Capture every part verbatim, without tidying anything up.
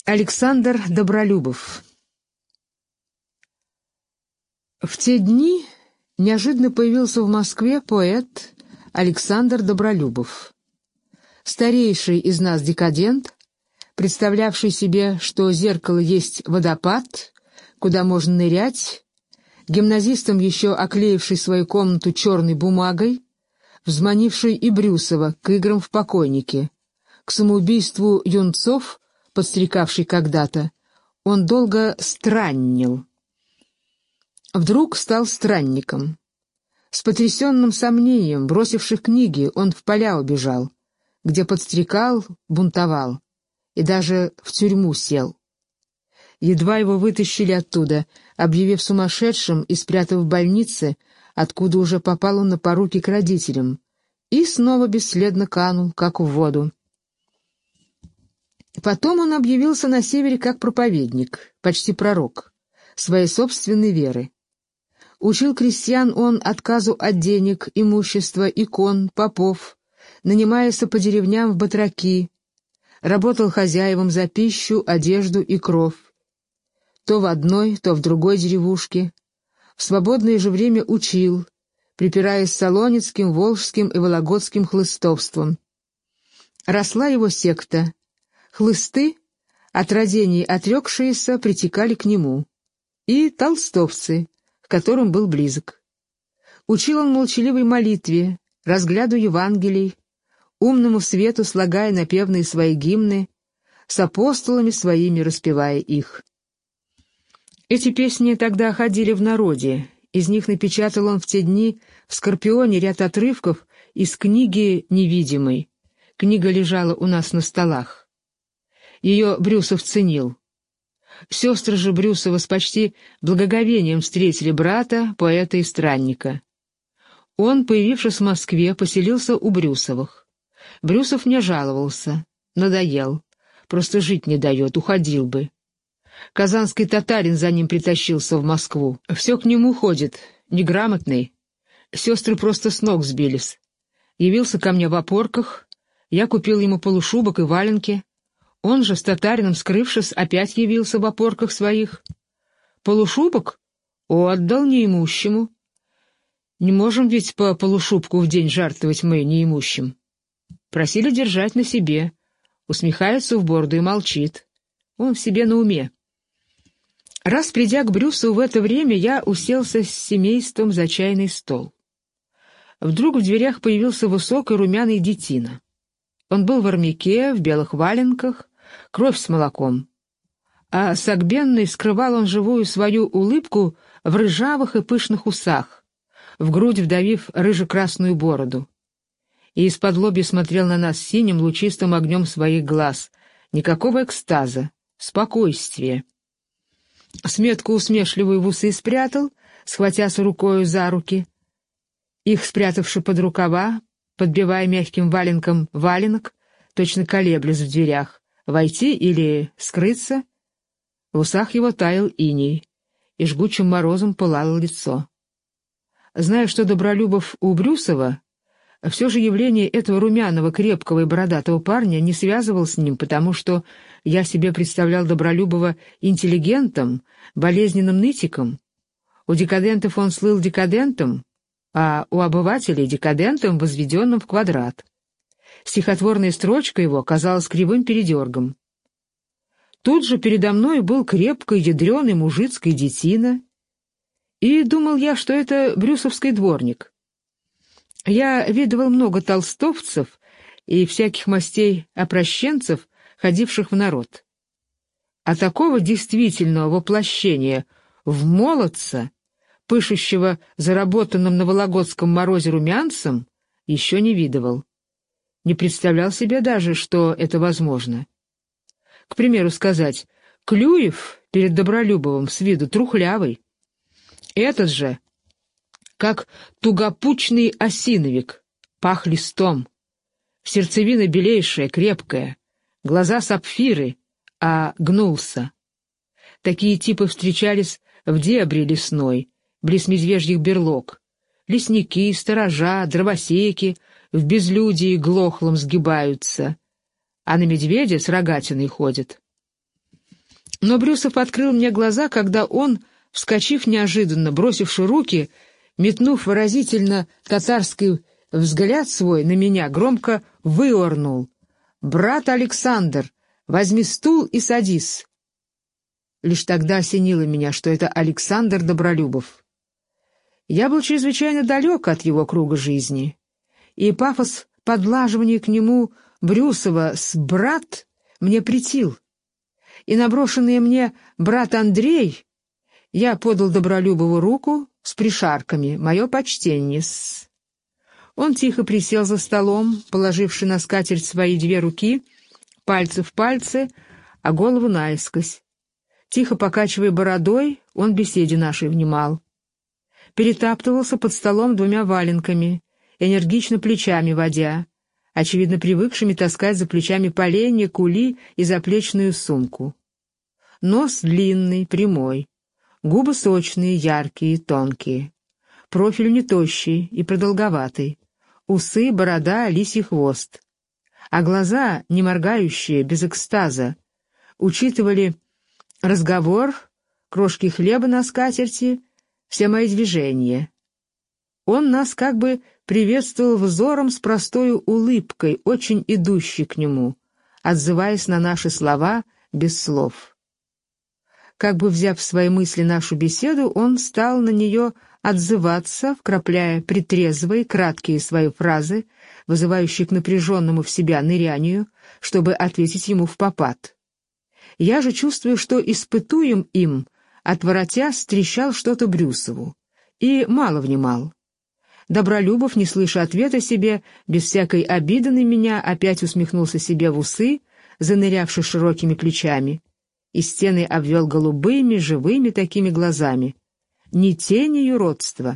Александр Добролюбов. В те дни неожиданно появился в Москве поэт Александр Добролюбов. Старейший из нас декадент, представлявший себе, что зеркало есть водопад, куда можно нырять, гимназистом еще оклеивший свою комнату черной бумагой, взманивший и Брюсова к играм в покойники, к самоубийству юнцов, подстрекавший когда-то, он долго страннил. Вдруг стал странником. С потрясенным сомнением, бросивших книги, он в поля убежал, где подстрекал, бунтовал, и даже в тюрьму сел. Едва его вытащили оттуда, объявив сумасшедшим и спрятав в больнице, откуда уже попал он на поруки к родителям, и снова бесследно канул, как в воду. Потом он объявился на севере как проповедник, почти пророк, своей собственной веры. Учил крестьян он отказу от денег, имущества, икон, попов, нанимаясь по деревням в батраки, работал хозяевам за пищу, одежду и кров. То в одной, то в другой деревушке. В свободное же время учил, припираясь с солоницким, волжским и вологодским хлыстовством. Росла его секта. Хлысты, от родений отрекшиеся, притекали к нему, и толстовцы, к которым был близок. Учил он молчаливой молитве, разгляду Евангелий, умному свету слагая напевные свои гимны, с апостолами своими распевая их. Эти песни тогда ходили в народе, из них напечатал он в те дни в «Скорпионе» ряд отрывков из книги «Невидимой». Книга лежала у нас на столах. Ее Брюсов ценил. Сестры же Брюсова с почти благоговением встретили брата, поэта и странника. Он, появившись в Москве, поселился у Брюсовых. Брюсов не жаловался, надоел, просто жить не дает, уходил бы. Казанский татарин за ним притащился в Москву. Все к нему ходит, неграмотный. Сестры просто с ног сбились. Явился ко мне в опорках, я купил ему полушубок и валенки. Он же, с татарином скрывшись, опять явился в опорках своих. Полушубок отдал неимущему. Не можем ведь по полушубку в день жертвовать мы неимущим. Просили держать на себе. Усмехается в бороду и молчит. Он в себе на уме. Раз придя к Брюсову в это время, я уселся с семейством за чайный стол. Вдруг в дверях появился высокий румяный детина. Он был в армяке, в белых валенках, кровь с молоком. А согбенный скрывал он живую свою улыбку в рыжавых и пышных усах, в грудь вдавив рыже-красную бороду. И из-под лобья смотрел на нас синим лучистым огнем своих глаз. Никакого экстаза, спокойствия. Сметку усмешливую в усы спрятал, схватясь рукою за руки. Их спрятавши под рукава, подбивая мягким валенком валенок, точно колеблясь в дверях, войти или скрыться. В усах его таял иней, и жгучим морозом пылало лицо. Зная, что Добролюбов у Брюсова, все же явление этого румяного, крепкого и бородатого парня не связывал с ним, потому что я себе представлял Добролюбова интеллигентом, болезненным нытиком. У декадентов он слыл декадентом, а у обывателей декадентом, возведенным в квадрат. Стихотворная строчка его казалась кривым передергом. Тут же передо мной был крепкий, ядреный мужицкий детина, и думал я, что это брюсовский дворник. Я видывал много толстовцев и всяких мастей опрощенцев, ходивших в народ. А такого действительного воплощения в молодца, пышущего заработанным на вологодском морозе румянцем, еще не видывал. Не представлял себе даже, что это возможно. К примеру сказать, Клюев перед Добролюбовым с виду трухлявый. Этот же, как тугопучный осиновик, пах листом. Сердцевина белейшая, крепкая, глаза сапфиры, а гнулся. Такие типы встречались в дебри лесной, близ медвежьих берлог. Лесники, сторожа, дровосеки в безлюдии глохлом сгибаются, а на медведя с рогатиной ходят. Но Брюсов открыл мне глаза, когда он, вскочив неожиданно, бросивши руки, метнув выразительно татарский взгляд свой на меня, громко выорнул: «Брат Александр, возьми стул и садись!» Лишь тогда осенило меня, что это Александр Добролюбов. Я был чрезвычайно далек от его круга жизни, и пафос подлаживания к нему Брюсова с «брат» мне претил. И наброшенный мне брат Андрей, я подал Добролюбову руку с пришарками, мое почтенье-с. Он тихо присел за столом, положивши на скатерть свои две руки, пальцы в пальцы, а голову наискось. Тихо покачивая бородой, он беседе нашей внимал. Перетаптывался под столом двумя валенками, энергично плечами водя, очевидно привыкшими таскать за плечами поленья, кули и заплечную сумку. Нос длинный, прямой, губы сочные, яркие, тонкие, профиль не тощий и продолговатый, усы, борода, лисий хвост, а глаза, не моргающие, без экстаза, учитывали разговор, крошки хлеба на скатерти, все мои движения. Он нас как бы приветствовал взором с простою улыбкой, очень идущей к нему, отзываясь на наши слова без слов. Как бы взяв в свои мысли нашу беседу, он стал на нее отзываться, вкрапляя притрезвые, краткие свои фразы, вызывающие к напряженному в себя нырянию, чтобы ответить ему впопад. Я же чувствую, что испытуем им, отворотя, стрещал что-то Брюсову, и мало внимал. Добролюбов, не слыша ответа себе, без всякой обиды на меня, опять усмехнулся себе в усы, занырявши широкими плечами, и стены обвел голубыми, живыми такими глазами, ни тени юродства.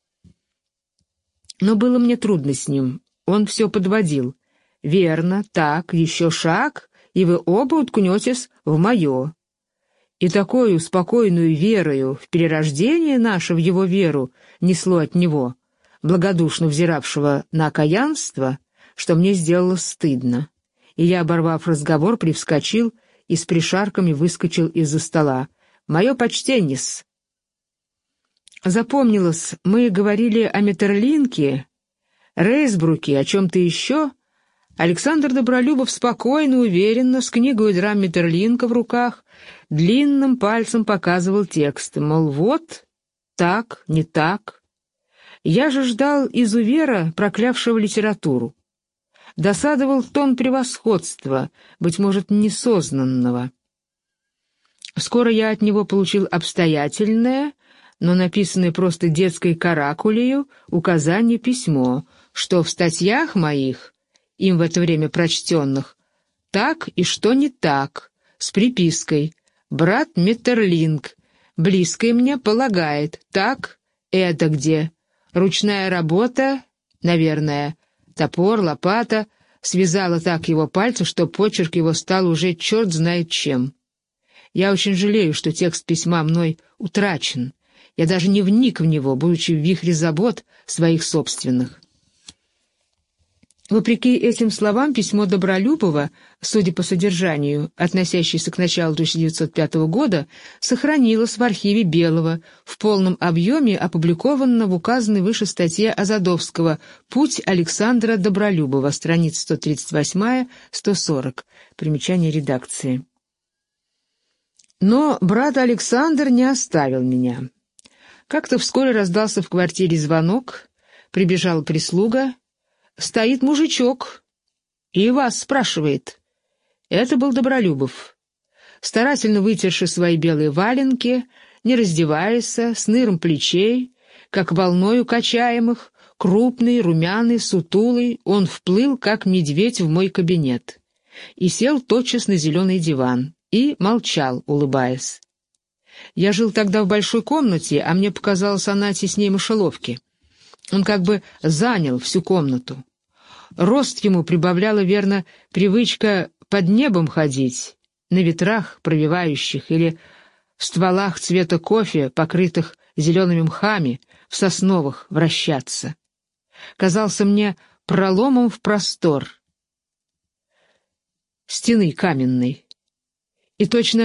Но было мне трудно с ним, он все подводил. «Верно, так, еще шаг, и вы оба уткнетесь в мое». И такую спокойную верою в перерождение наше в его веру несло от него, благодушно взиравшего на окаянство, что мне сделало стыдно. И я, оборвав разговор, привскочил и с пришарками выскочил из-за стола. «Мое почтенье-с!» Запомнилось, мы говорили о Метерлинке, Рейсбруке, о чем-то еще. Александр Добролюбов спокойно, уверенно, с книгой драм Метерлинка в руках, длинным пальцем показывал текст, мол, вот, так, не так. Я же ждал изувера, проклявшего литературу. Досадовал тон превосходства, быть может, несознанного. Скоро я от него получил обстоятельное, но написанное просто детской каракулею, указание письмо, что в статьях моих, им в это время прочтенных, так и что не так, с припиской «Брат Метерлинк, близкое мне полагает, так, это где, ручная работа, наверное, топор, лопата, связала так его пальцы, что почерк его стал уже черт знает чем. Я очень жалею, что текст письма мной утрачен. Я даже не вник в него, будучи в вихре забот своих собственных». Вопреки этим словам, письмо Добролюбова, судя по содержанию, относящееся к началу тысяча девятьсот пятого года, сохранилось в архиве Белого, в полном объеме опубликовано в указанной выше статье Азадовского «Путь Александра Добролюбова», страница сто тридцать восемь — сто сорок, примечание редакции. Но брат Александр не оставил меня. Как-то вскоре раздался в квартире звонок, прибежала прислуга. Стоит мужичок и вас спрашивает. Это был Добролюбов. Старательно вытерши свои белые валенки, не раздеваясь, с ныром плечей, как волною качаемых, крупный, румяный, сутулый, он вплыл, как медведь, в мой кабинет и сел тотчас на зеленый диван и молчал, улыбаясь. Я жил тогда в большой комнате, а мне показалось, она теснее мышеловки. Он как бы занял всю комнату. Рост ему прибавляла, верно, привычка под небом ходить, на ветрах провивающих или в стволах цвета кофе, покрытых зелеными мхами, в сосновых вращаться. Казался мне проломом в простор стены каменной. И точно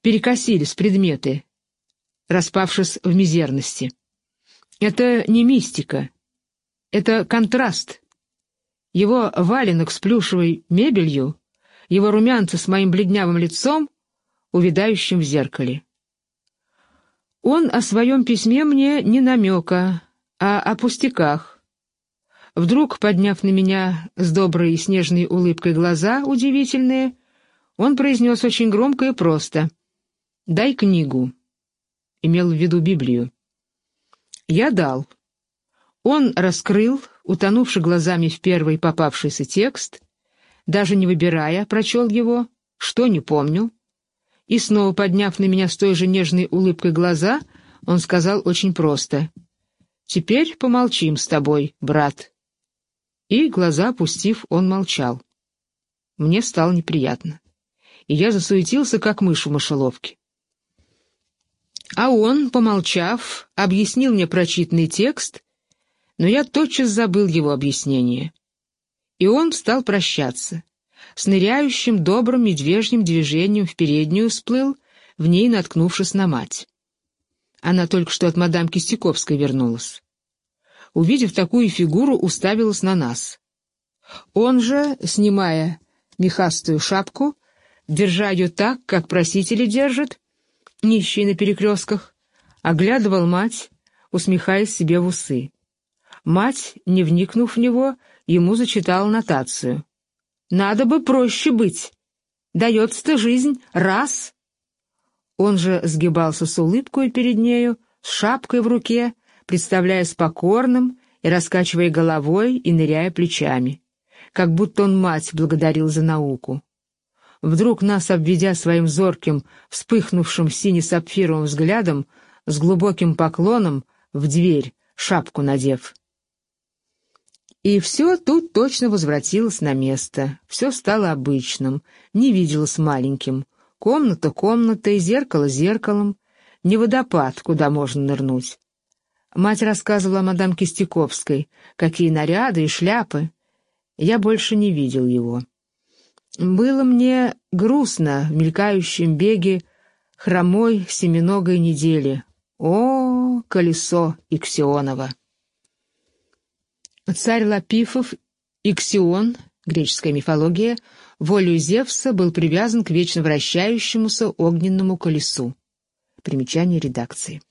перекосились предметы, распавшись в мизерности. Это не мистика, это контраст. Его валенок с плюшевой мебелью, его румянца с моим бледнявым лицом, увядающим в зеркале. Он о своем письме мне не намека, а о пустяках. Вдруг, подняв на меня с доброй и снежной улыбкой глаза, удивительные, он произнес очень громко и просто: «Дай книгу», имел в виду Библию. Я дал. Он раскрыл, утонувший глазами в первый попавшийся текст, даже не выбирая, прочел его, что не помню, и снова, подняв на меня с той же нежной улыбкой глаза, он сказал очень просто: «Теперь помолчим с тобой, брат». И, глаза опустив, он молчал. Мне стало неприятно, и я засуетился, как мышь в мышеловке. А он, помолчав, объяснил мне прочитанный текст, но я тотчас забыл его объяснение. И он стал прощаться. С ныряющим добрым медвежьим движением в переднюю всплыл, в ней наткнувшись на мать. Она только что от мадам Кистяковской вернулась. Увидев такую фигуру, уставилась на нас. Он же, снимая мехастую шапку, держа ее так, как просители держат, нищие на перекрестках, оглядывал мать, усмехаясь себе в усы. Мать, не вникнув в него, ему зачитала нотацию. «Надо бы проще быть. Дается-то жизнь раз». Он же сгибался с улыбкой перед нею, с шапкой в руке, представляясь покорным и раскачивая головой и ныряя плечами, как будто он мать благодарил за науку. Вдруг нас, обведя своим зорким, вспыхнувшим сине-сапфировым взглядом, с глубоким поклоном, в дверь, шапку надев. И все тут точно возвратилось на место, все стало обычным, не виделось маленьким. Комната комнатой, зеркало зеркалом, не водопад, куда можно нырнуть. Мать рассказывала о мадам Кистяковской, какие наряды и шляпы. Я больше не видел его. Было мне грустно в мелькающем беге хромой семиногой недели. О, колесо Иксионова! Царь Лапифов, Иксион, греческая мифология, волею Зевса был привязан к вечно вращающемуся огненному колесу. Примечание редакции.